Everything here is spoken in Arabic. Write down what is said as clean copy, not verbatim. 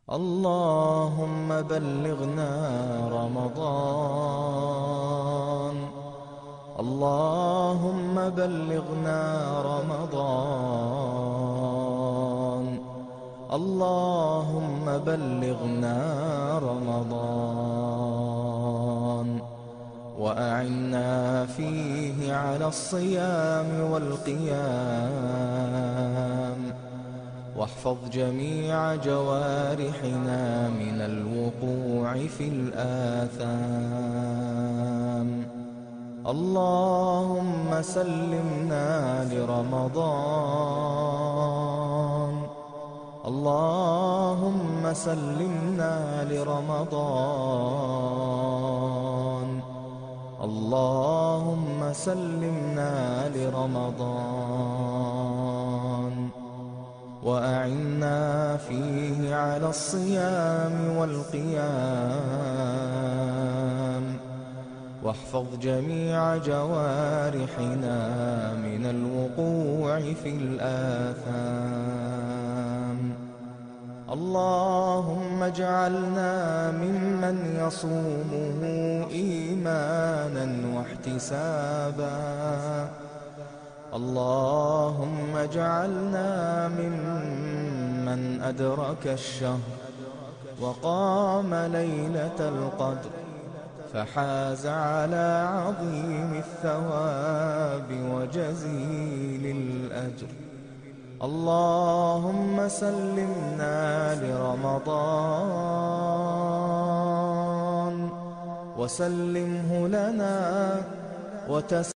اللهم بلغنا رمضان. اللهم بلغنا رمضان. اللهم بلغنا رمضان، وأعنا فيه على الصيام والقيام، واحفظ جميع جوارحنا من الوقوع في الآثام. اللهم سلمنا لرمضان. اللهم سلمنا لرمضان. اللهم سلمنا لرمضان، وأعنا فيه على الصيام والقيام، واحفظ جميع جوارحنا من الوقوع في الآثام. اللهم اجعلنا ممن يصومه إيمانا واحتسابا. اللهم اجعلنا ممن أدرك الشهر وقام ليلة القدر فحاز على عظيم الثواب وجزيل الأجر. اللهم سلمنا لرمضان، وسلمه لنا